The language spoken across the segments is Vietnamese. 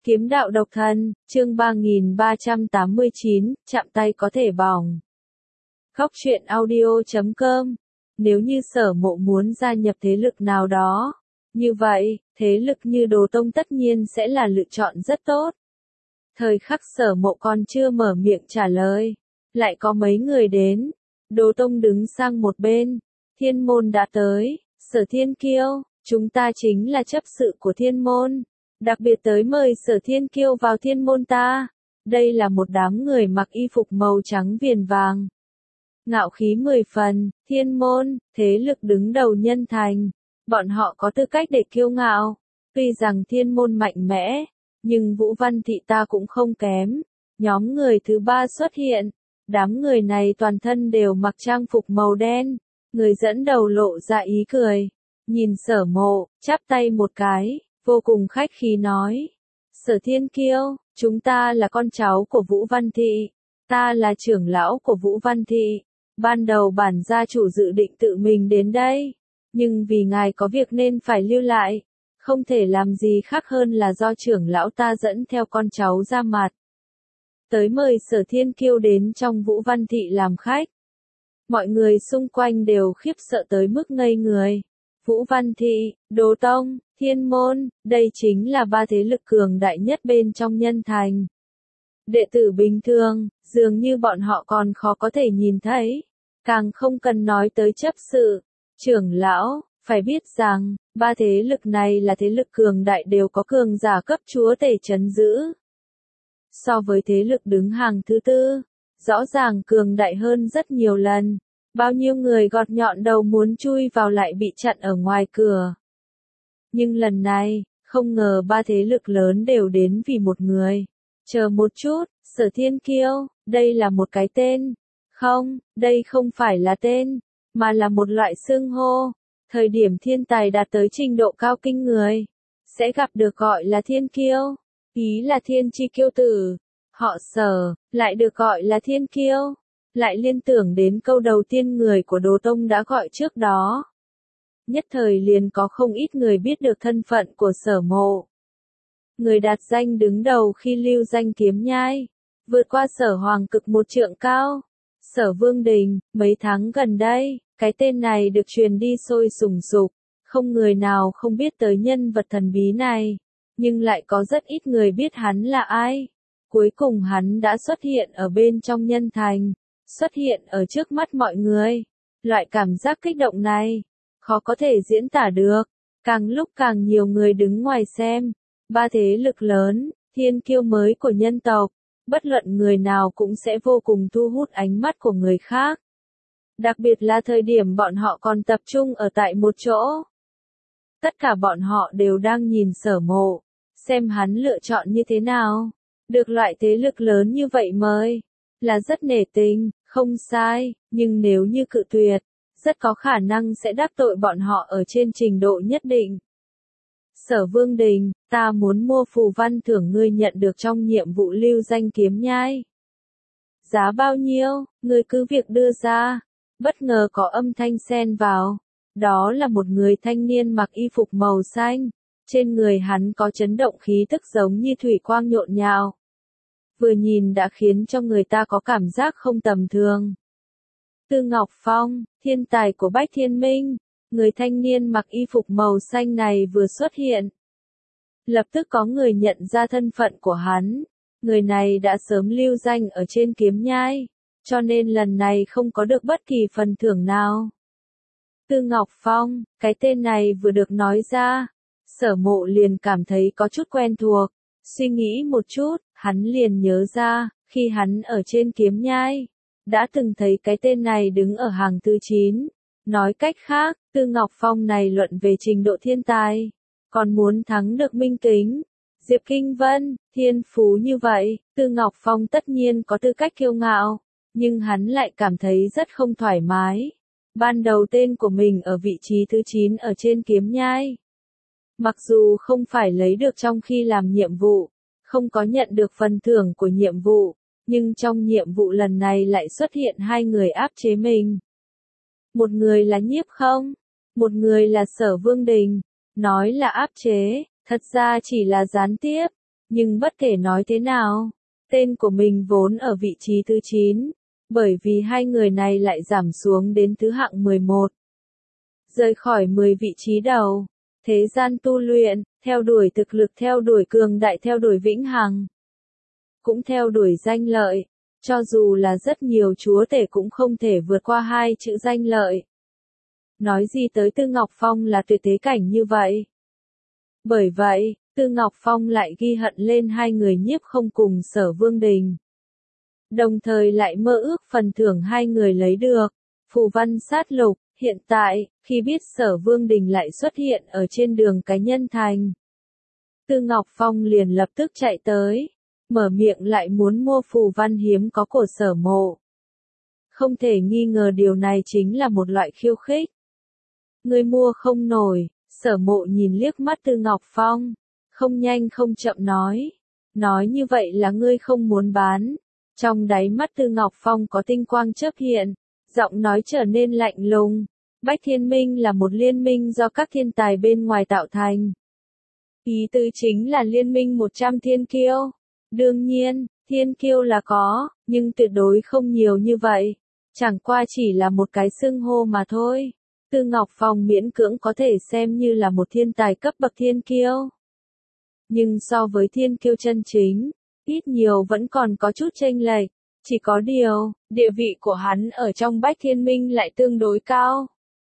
Kiếm đạo độc thân, chương 3389, chạm tay có thể bỏng. Góc truyện audio.com. Nếu như Sở Mộ muốn gia nhập thế lực nào đó, như vậy, thế lực như Đồ Tông tất nhiên sẽ là lựa chọn rất tốt. Thời khắc Sở Mộ còn chưa mở miệng trả lời, lại có mấy người đến. Đồ Tông đứng sang một bên, Thiên Môn đã tới, Sở Thiên Kiêu, chúng ta chính là chấp sự của Thiên Môn. Đặc biệt tới mời Sở Thiên Kiêu vào Thiên Môn ta. Đây là một đám người mặc y phục màu trắng viền vàng. Ngạo khí 10 phần, Thiên Môn, thế lực đứng đầu nhân thành. Bọn họ có tư cách để kiêu ngạo. Tuy rằng Thiên Môn mạnh mẽ, nhưng Vũ Văn Thị ta cũng không kém. Nhóm người thứ ba xuất hiện. Đám người này toàn thân đều mặc trang phục màu đen. Người dẫn đầu lộ ra ý cười. Nhìn Sở Mộ, chắp tay một cái. Vô cùng khách khí nói, Sở Thiên Kiêu, chúng ta là con cháu của Vũ Văn Thị, ta là trưởng lão của Vũ Văn Thị, ban đầu bản gia chủ dự định tự mình đến đây, nhưng vì ngài có việc nên phải lưu lại, không thể làm gì khác hơn là do trưởng lão ta dẫn theo con cháu ra mặt. Tới mời Sở Thiên Kiêu đến trong Vũ Văn Thị làm khách. Mọi người xung quanh đều khiếp sợ tới mức ngây người. Vũ Văn Thị, Đồ Tông, Thiên Môn, đây chính là ba thế lực cường đại nhất bên trong nhân thành. Đệ tử bình thường, dường như bọn họ còn khó có thể nhìn thấy. Càng không cần nói tới chấp sự, trưởng lão, phải biết rằng, ba thế lực này là thế lực cường đại đều có cường giả cấp chúa tể trấn giữ. So với thế lực đứng hàng thứ tư, rõ ràng cường đại hơn rất nhiều lần. Bao nhiêu người gọt nhọn đầu muốn chui vào lại bị chặn ở ngoài cửa. Nhưng lần này, không ngờ ba thế lực lớn đều đến vì một người. Chờ một chút, Sở Thiên Kiêu, đây là một cái tên. Không, đây không phải là tên, mà là một loại xưng hô. Thời điểm thiên tài đạt tới trình độ cao kinh người, sẽ gặp được gọi là Thiên Kiêu. Ý là thiên chi kiêu tử. Họ Sở, lại được gọi là Thiên Kiêu. Lại liên tưởng đến câu đầu tiên người của Đồ Tông đã gọi trước đó. Nhất thời liền có không ít người biết được thân phận của Sở Mộ. Người đạt danh đứng đầu khi lưu danh Kiếm Nhai, vượt qua Sở Hoàng Cực một trượng cao. Sở Vương Đình, mấy tháng gần đây, cái tên này được truyền đi sôi sùng sục, không người nào không biết tới nhân vật thần bí này, nhưng lại có rất ít người biết hắn là ai. Cuối cùng hắn đã xuất hiện ở bên trong nhân thành. Xuất hiện ở trước mắt mọi người. Loại cảm giác kích động này, khó có thể diễn tả được. Càng lúc càng nhiều người đứng ngoài xem. Ba thế lực lớn, thiên kiêu mới của nhân tộc. Bất luận người nào cũng sẽ vô cùng thu hút ánh mắt của người khác. Đặc biệt là thời điểm bọn họ còn tập trung ở tại một chỗ. Tất cả bọn họ đều đang nhìn Sở Mộ, xem hắn lựa chọn như thế nào. Được loại thế lực lớn như vậy mời, là rất nể tình, không sai, nhưng nếu như cự tuyệt, rất có khả năng sẽ đắc tội bọn họ ở trên trình độ nhất định. Sở Vương Đình, ta muốn mua phù văn thưởng ngươi nhận được trong nhiệm vụ lưu danh Kiếm Nhai. Giá bao nhiêu, ngươi cứ việc đưa ra. Bất ngờ có âm thanh xen vào. Đó là một người thanh niên mặc y phục màu xanh. Trên người hắn có chấn động khí tức giống như thủy quang nhộn nhạo. Vừa nhìn đã khiến cho người ta có cảm giác không tầm thường. Tư Ngọc Phong, thiên tài của Bách Thiên Minh, người thanh niên mặc y phục màu xanh này vừa xuất hiện. Lập tức có người nhận ra thân phận của hắn, người này đã sớm lưu danh ở trên Kiếm Nhai, cho nên lần này không có được bất kỳ phần thưởng nào. Tư Ngọc Phong, cái tên này vừa được nói ra, Sở Mộ liền cảm thấy có chút quen thuộc. Suy nghĩ một chút, hắn liền nhớ ra, khi hắn ở trên Kiếm Nhai, đã từng thấy cái tên này đứng ở hàng thứ 9. Nói cách khác, Tư Ngọc Phong này luận về trình độ thiên tài, còn muốn thắng được Minh Kính, Diệp Kinh Vân, thiên phú như vậy, Tư Ngọc Phong tất nhiên có tư cách kiêu ngạo, nhưng hắn lại cảm thấy rất không thoải mái. Ban đầu tên của mình ở vị trí thứ 9 ở trên Kiếm Nhai. Mặc dù không phải lấy được trong khi làm nhiệm vụ, không có nhận được phần thưởng của nhiệm vụ, nhưng trong nhiệm vụ lần này lại xuất hiện hai người áp chế mình. Một người là Nhiếp Không, một người là Sở Vương Đình. Nói là áp chế, thật ra chỉ là gián tiếp. Nhưng bất kể nói thế nào, tên của mình vốn ở vị trí thứ 9, bởi vì hai người này lại giảm xuống đến thứ hạng 11. Rời khỏi 10 vị trí đầu, thế gian tu luyện, theo đuổi thực lực, theo đuổi cường đại, theo đuổi vĩnh hằng, cũng theo đuổi danh lợi, cho dù là rất nhiều chúa tể cũng không thể vượt qua hai chữ danh lợi. Nói gì tới Tư Ngọc Phong là tuyệt thế cảnh như vậy. Bởi vậy, Tư Ngọc Phong lại ghi hận lên hai người Nhiếp Không cùng Sở Vương Đình. Đồng thời lại mơ ước phần thưởng hai người lấy được, phù văn sát lục. Hiện tại, khi biết Sở Vương Đình lại xuất hiện ở trên đường cái Nhân Thành, Tư Ngọc Phong liền lập tức chạy tới, mở miệng lại muốn mua phù văn hiếm có của Sở Mộ. Không thể nghi ngờ điều này chính là một loại khiêu khích. Ngươi mua không nổi, Sở Mộ nhìn liếc mắt Tư Ngọc Phong, không nhanh không chậm nói. Nói như vậy là ngươi không muốn bán. Trong đáy mắt Tư Ngọc Phong có tinh quang chớp hiện, giọng nói trở nên lạnh lùng. Bách Thiên Minh là một liên minh do các thiên tài bên ngoài tạo thành. Ý tứ chính là liên minh 100 thiên kiêu. Đương nhiên, thiên kiêu là có, nhưng tuyệt đối không nhiều như vậy. Chẳng qua chỉ là một cái xưng hô mà thôi. Tư Ngọc Phong miễn cưỡng có thể xem như là một thiên tài cấp bậc thiên kiêu. Nhưng so với thiên kiêu chân chính, ít nhiều vẫn còn có chút chênh lệch. Chỉ có điều, địa vị của hắn ở trong Bách Thiên Minh lại tương đối cao.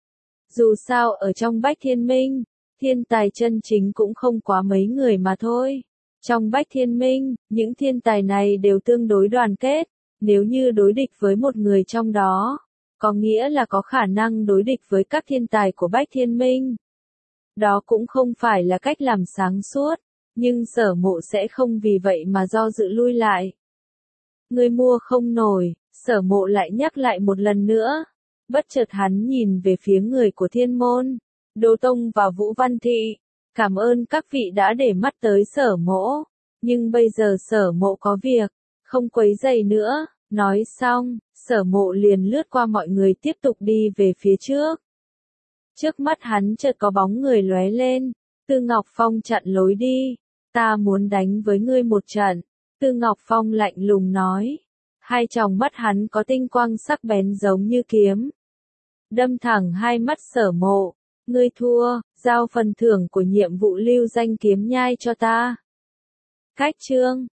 Dù sao ở trong Bách Thiên Minh, thiên tài chân chính cũng không quá mấy người mà thôi. Trong Bách Thiên Minh, những thiên tài này đều tương đối đoàn kết. Nếu như đối địch với một người trong đó, có nghĩa là có khả năng đối địch với các thiên tài của Bách Thiên Minh. Đó cũng không phải là cách làm sáng suốt, nhưng Sở Mộ sẽ không vì vậy mà do dự lui lại. Ngươi mua không nổi, Sở Mộ lại nhắc lại một lần nữa. Bất chợt hắn nhìn về phía người của Thiên Môn, Đô Tông và Vũ Văn Thị. Cảm ơn các vị đã để mắt tới Sở Mộ, nhưng bây giờ Sở Mộ có việc, không quấy rầy nữa. Nói xong, Sở Mộ liền lướt qua mọi người tiếp tục đi về phía trước. Trước mắt hắn chợt có bóng người lóe lên, Tư Ngọc Phong chặn lối đi. Ta muốn đánh với ngươi một trận, Tư Ngọc Phong lạnh lùng nói. Hai tròng mắt hắn có tinh quang sắc bén giống như kiếm. Đâm thẳng hai mắt Sở Mộ, ngươi thua, giao phần thưởng của nhiệm vụ lưu danh kiếm nhai cho ta. Cách chương